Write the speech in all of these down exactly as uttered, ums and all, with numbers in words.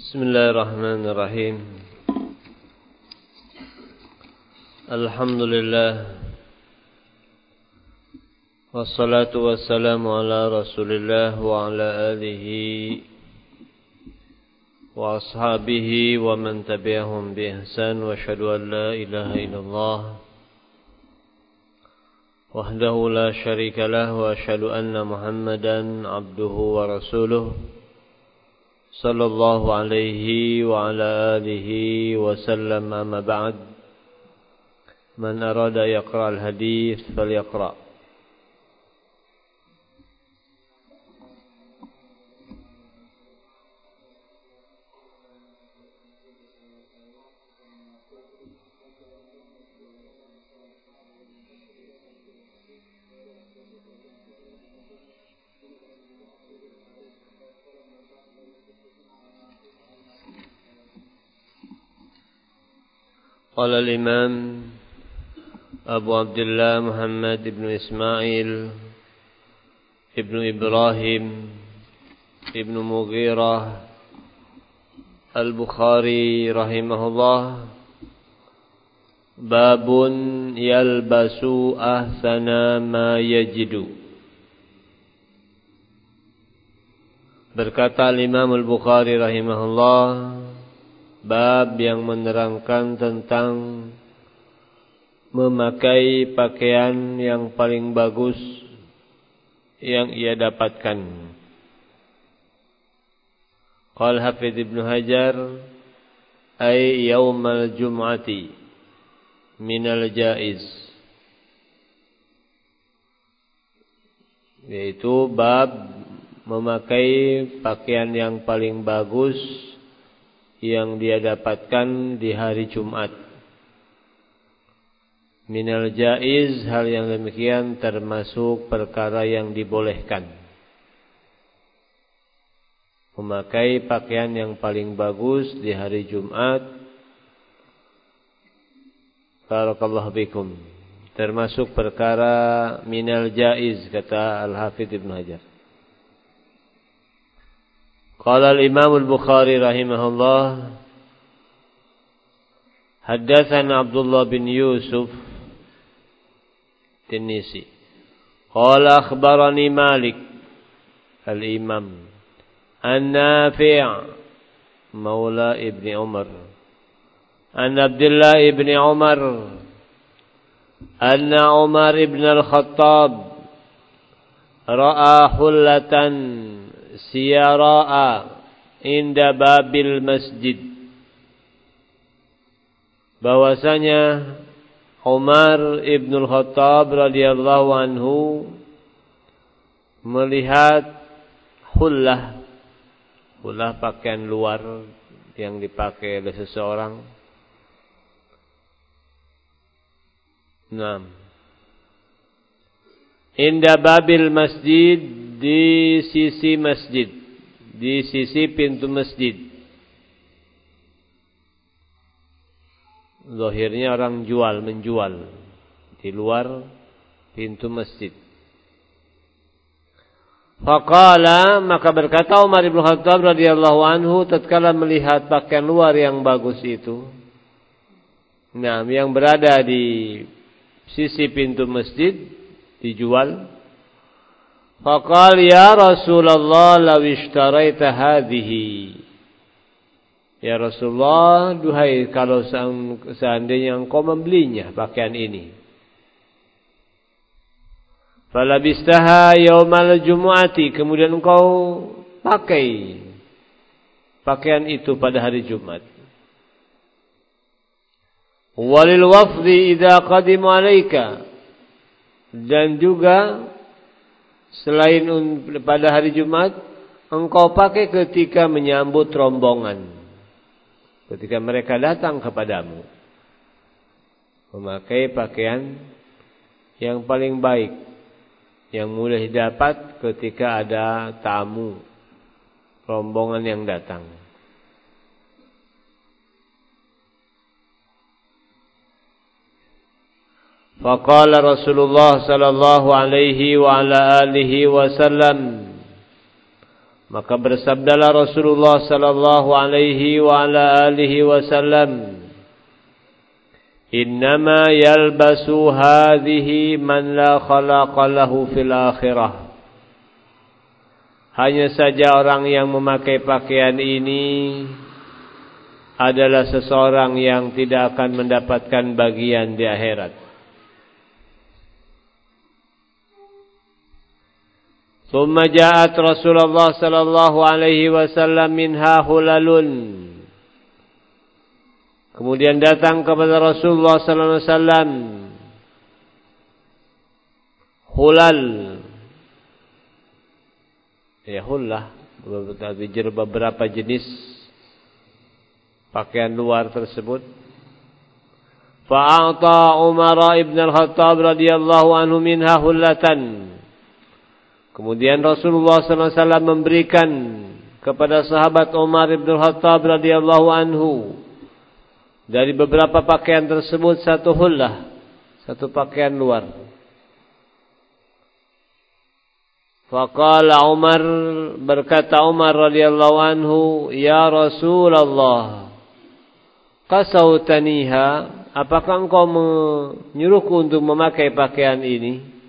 Bismillahirrahmanirrahim. Alhamdulillah. Wassalatu wassalamu ala Rasulillah wa ala alihi wa ashabihi wa man tabi'ahum bi ihsan wa asyhadu an la ilaha illallah wahdahu la syarika lah wa asyhadu anna Muhammadan abduhu wa rasuluh sallallahu alaihi wa ala alihi wa sallam. Amma ba'd. Man arada yaqra al-hadith falyaqra. Qala al-imam Abu Abdullah Muhammad ibn Ismail ibn Ibrahim ibn Mughirah al-Bukhari rahimahullah, babun yalbasu ahsana ma yajidu. Berkata Imam al-Bukhari rahimahullah, bab yang menerangkan tentang memakai pakaian yang paling bagus yang ia dapatkan. Qala Hafidz Ibnu Hajar, ay yaumal jum'ati minal jaiz, yaitu bab memakai pakaian yang paling bagus yang dia dapatkan di hari Jumat. Minal jaiz, hal yang demikian termasuk perkara yang dibolehkan. Memakai pakaian yang paling bagus di hari Jumat, barakallahu bikum, termasuk perkara minal jaiz, kata Al-Hafidz Ibnu Hajar. Qala al-Imam al-Bukhari rahimahullah, haddatsana Abdullah bin Yusuf Tinisi. Qala akhbarani Malik al-Imam an-Nafi' maula Ibni Umar an Abdullah ibni Umar anna Umar ibn al-Khattab ra'a hullatan siyara'a inda babil masjid. Bahwasanya Umar ibn al-Khattab radhiyallahu anhu melihat hullah, hullah pakaian luar yang dipakai oleh seseorang. Naam. Inda babil masjid, di sisi masjid, di sisi pintu masjid. Zahirnya orang jual, menjual di luar pintu masjid. Faqala, maka berkata Umar bin Khattab radhiyallahu anhu tatkala melihat pakaian luar yang bagus itu, nah, yang berada di sisi pintu masjid dijual. Faqal ya Rasulullah law ishtaraita hadhihi. Ya Rasulullah, duhai kalau seandainya engkau membelinya pakaian ini. Falabistaha yaumal jumu'ati, kemudian engkau pakai pakaian itu pada hari Jumat. Walil wafdi idza qadimu alaika, dan juga selain pada hari Jumat, engkau pakai ketika menyambut rombongan, ketika mereka datang kepadamu. Memakai pakaian yang paling baik, yang mudah didapat ketika ada tamu, rombongan yang datang. Faqala Rasulullah sallallahu alaihi wa ala alihi wasallam, Maka bersabdalah Rasulullah sallallahu alaihi wa ala alihi wasallam, "Innama yalbasu hadhihi man la khalaqa lahu fil akhirah." Hanya saja orang yang memakai pakaian ini adalah seseorang yang tidak akan mendapatkan bagian di akhirat. ثم جاءت رسول الله صلى الله عليه وسلم منها hulalun. Kemudian datang kepada Rasulullah sallallahu alaihi wasallam hulal. Ya hullah, beberapa jenis pakaian luar tersebut. Fa'ata Umar ibn al-Khattab radhiyallahu anhu minha hullatan. Kemudian Rasulullah sallallahu alaihi wasallam memberikan kepada sahabat Umar ibn Khattab radhiyallahu anhu dari beberapa pakaian tersebut satu hullah, satu pakaian luar. Faqala Umar, berkata Umar radhiyallahu anhu, "Ya Rasulullah, qasautaniha, apakah engkau menyuruhku untuk memakai pakaian ini?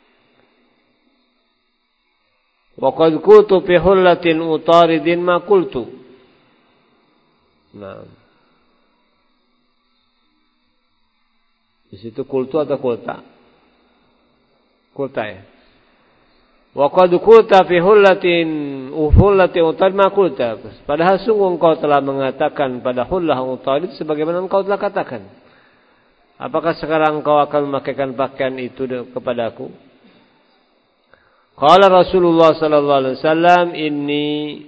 Wa qad kuntu fi hullatin utaridin ma qultu." Nah. Di situ kultu atau kulta? Kulta ya. Wa qad kuntu fi hullatin uhullatin utarid ma qulta. Padahal sungguh engkau telah mengatakan pada hullah utarid sebagaimana engkau telah katakan. Apakah sekarang engkau akan memakaikan pakaian itu kepadaku? Qala Rasulullah sallallahu alaihi wasallam, "Inni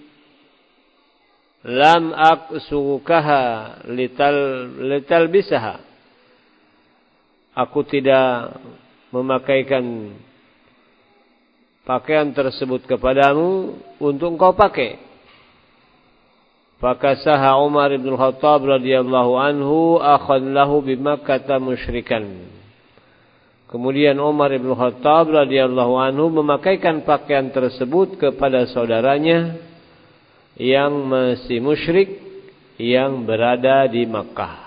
lam aqsukaha lital lital bisaha." Aku tidak memakaikan pakaian tersebut kepadamu untuk engkau pakai. Fakasaha Umar ibn Khattab radhiyallahu anhu akhad lahu bimakkah musyrikan. Kemudian Umar ibn Khattab radhiyallahu anhu memakaikan pakaian tersebut kepada saudaranya yang masih musyrik yang berada di Makkah.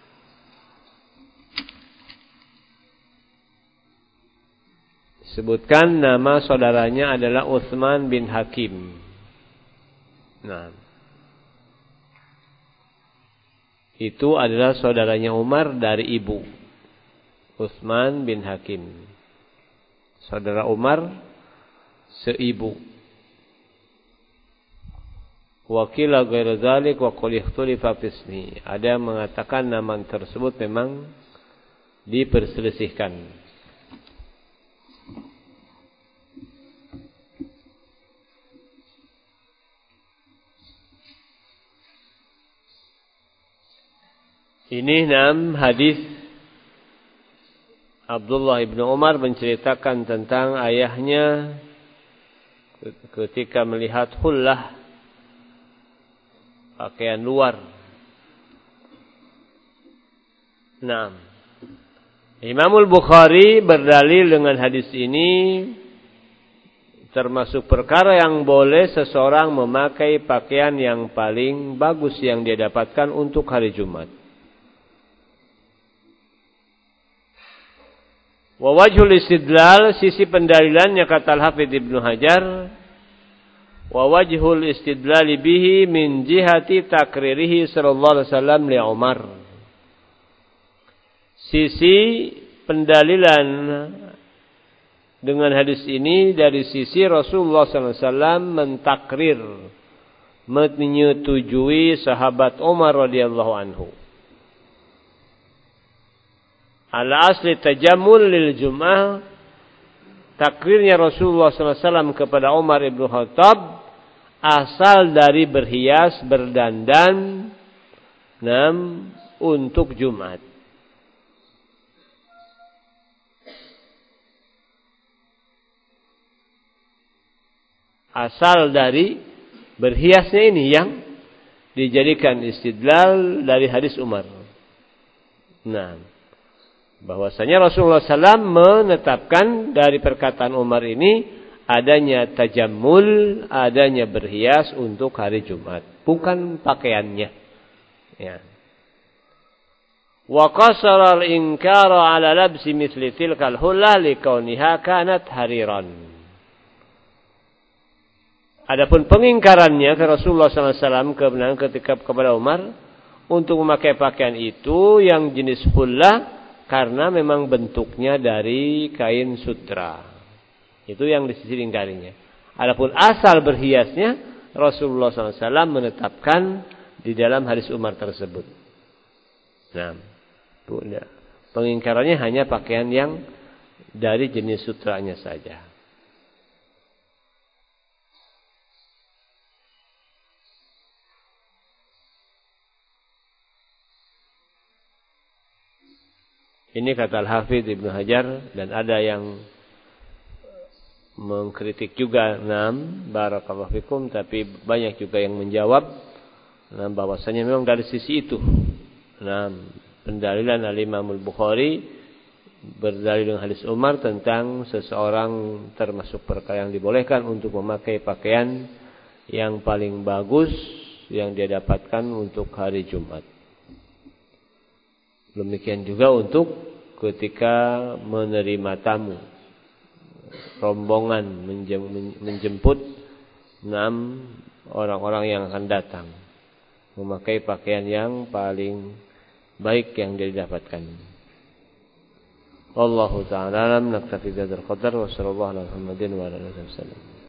Sebutkan nama saudaranya adalah Utsman bin Hakim. Nah, itu adalah saudaranya Umar dari ibu. Utsman bin Hakim, saudara Umar seibu. Wakila ghairu dzalik wa qul ikhtulifa fismi. Ada yang mengatakan nama tersebut memang diperselisihkan. Ini enam hadis Abdullah ibn Umar menceritakan tentang ayahnya ketika melihat hullah, pakaian luar. Nah, Imam Al-Bukhari berdalil dengan hadis ini termasuk perkara yang boleh seseorang memakai pakaian yang paling bagus yang dia dapatkan untuk hari Jumat. Wa wajhul istidlal, sisi pendalilannya kata Al-Hafidz Ibnu Hajar, wa wajhul istidlal bihi min jihati takririhi sallallahu alaihi wasallam li Umar. Sisi pendalilan dengan hadis ini dari sisi Rasulullah sallallahu alaihi wasallam mentakrir, menyetujui sahabat Umar radhiyallahu anhu. Ala asli tajammul lil Jum'ah, takrirnya Rasulullah sallallahu alaihi wasallam kepada Umar ibn Khattab asal dari berhias, berdandan nam untuk Jumat. Asal dari berhiasnya ini yang dijadikan istidlal dari hadis Umar. Nah, bahwasanya Rasulullah sallallahu alaihi wasallam menetapkan dari perkataan Umar ini adanya tajammul, adanya berhias untuk hari Jumat, bukan pakaiannya. Ya. Wa qasara al-inkara 'ala labsi mithli tilkal hullah likauniha kanat hariran. Adapun pengingkarannya ke Rasulullah sallallahu alaihi wasallam kebenaran ketika kepada Umar untuk memakai pakaian itu yang jenis hullah karena memang bentuknya dari kain sutra. Itu yang disisi ingkarinya. Adapun asal berhiasnya Rasulullah sallallahu alaihi wasallam menetapkan di dalam hadis Umar tersebut. Nah, pengingkarannya hanya pakaian yang dari jenis sutranya saja. Ini kata Al-Hafidz Ibnu Hajar, dan ada yang mengkritik juga, nam barakallahu fikum, tapi banyak juga yang menjawab nam bahwasanya memang dari sisi itu. Nam pendalilan Al-Imam Al-Bukhari berdalil dengan hadis Umar tentang seseorang termasuk perkara yang dibolehkan untuk memakai pakaian yang paling bagus yang dia dapatkan untuk hari Jumat. Demikian juga untuk ketika menerima tamu, rombongan menjemput enam orang-orang yang akan datang, memakai pakaian yang paling baik yang dia dapatkan. Wallahu ta'ala alam, naktafi bihadzal qadar wa sallallahu ala Muhammadin wa ala alihi wasallam.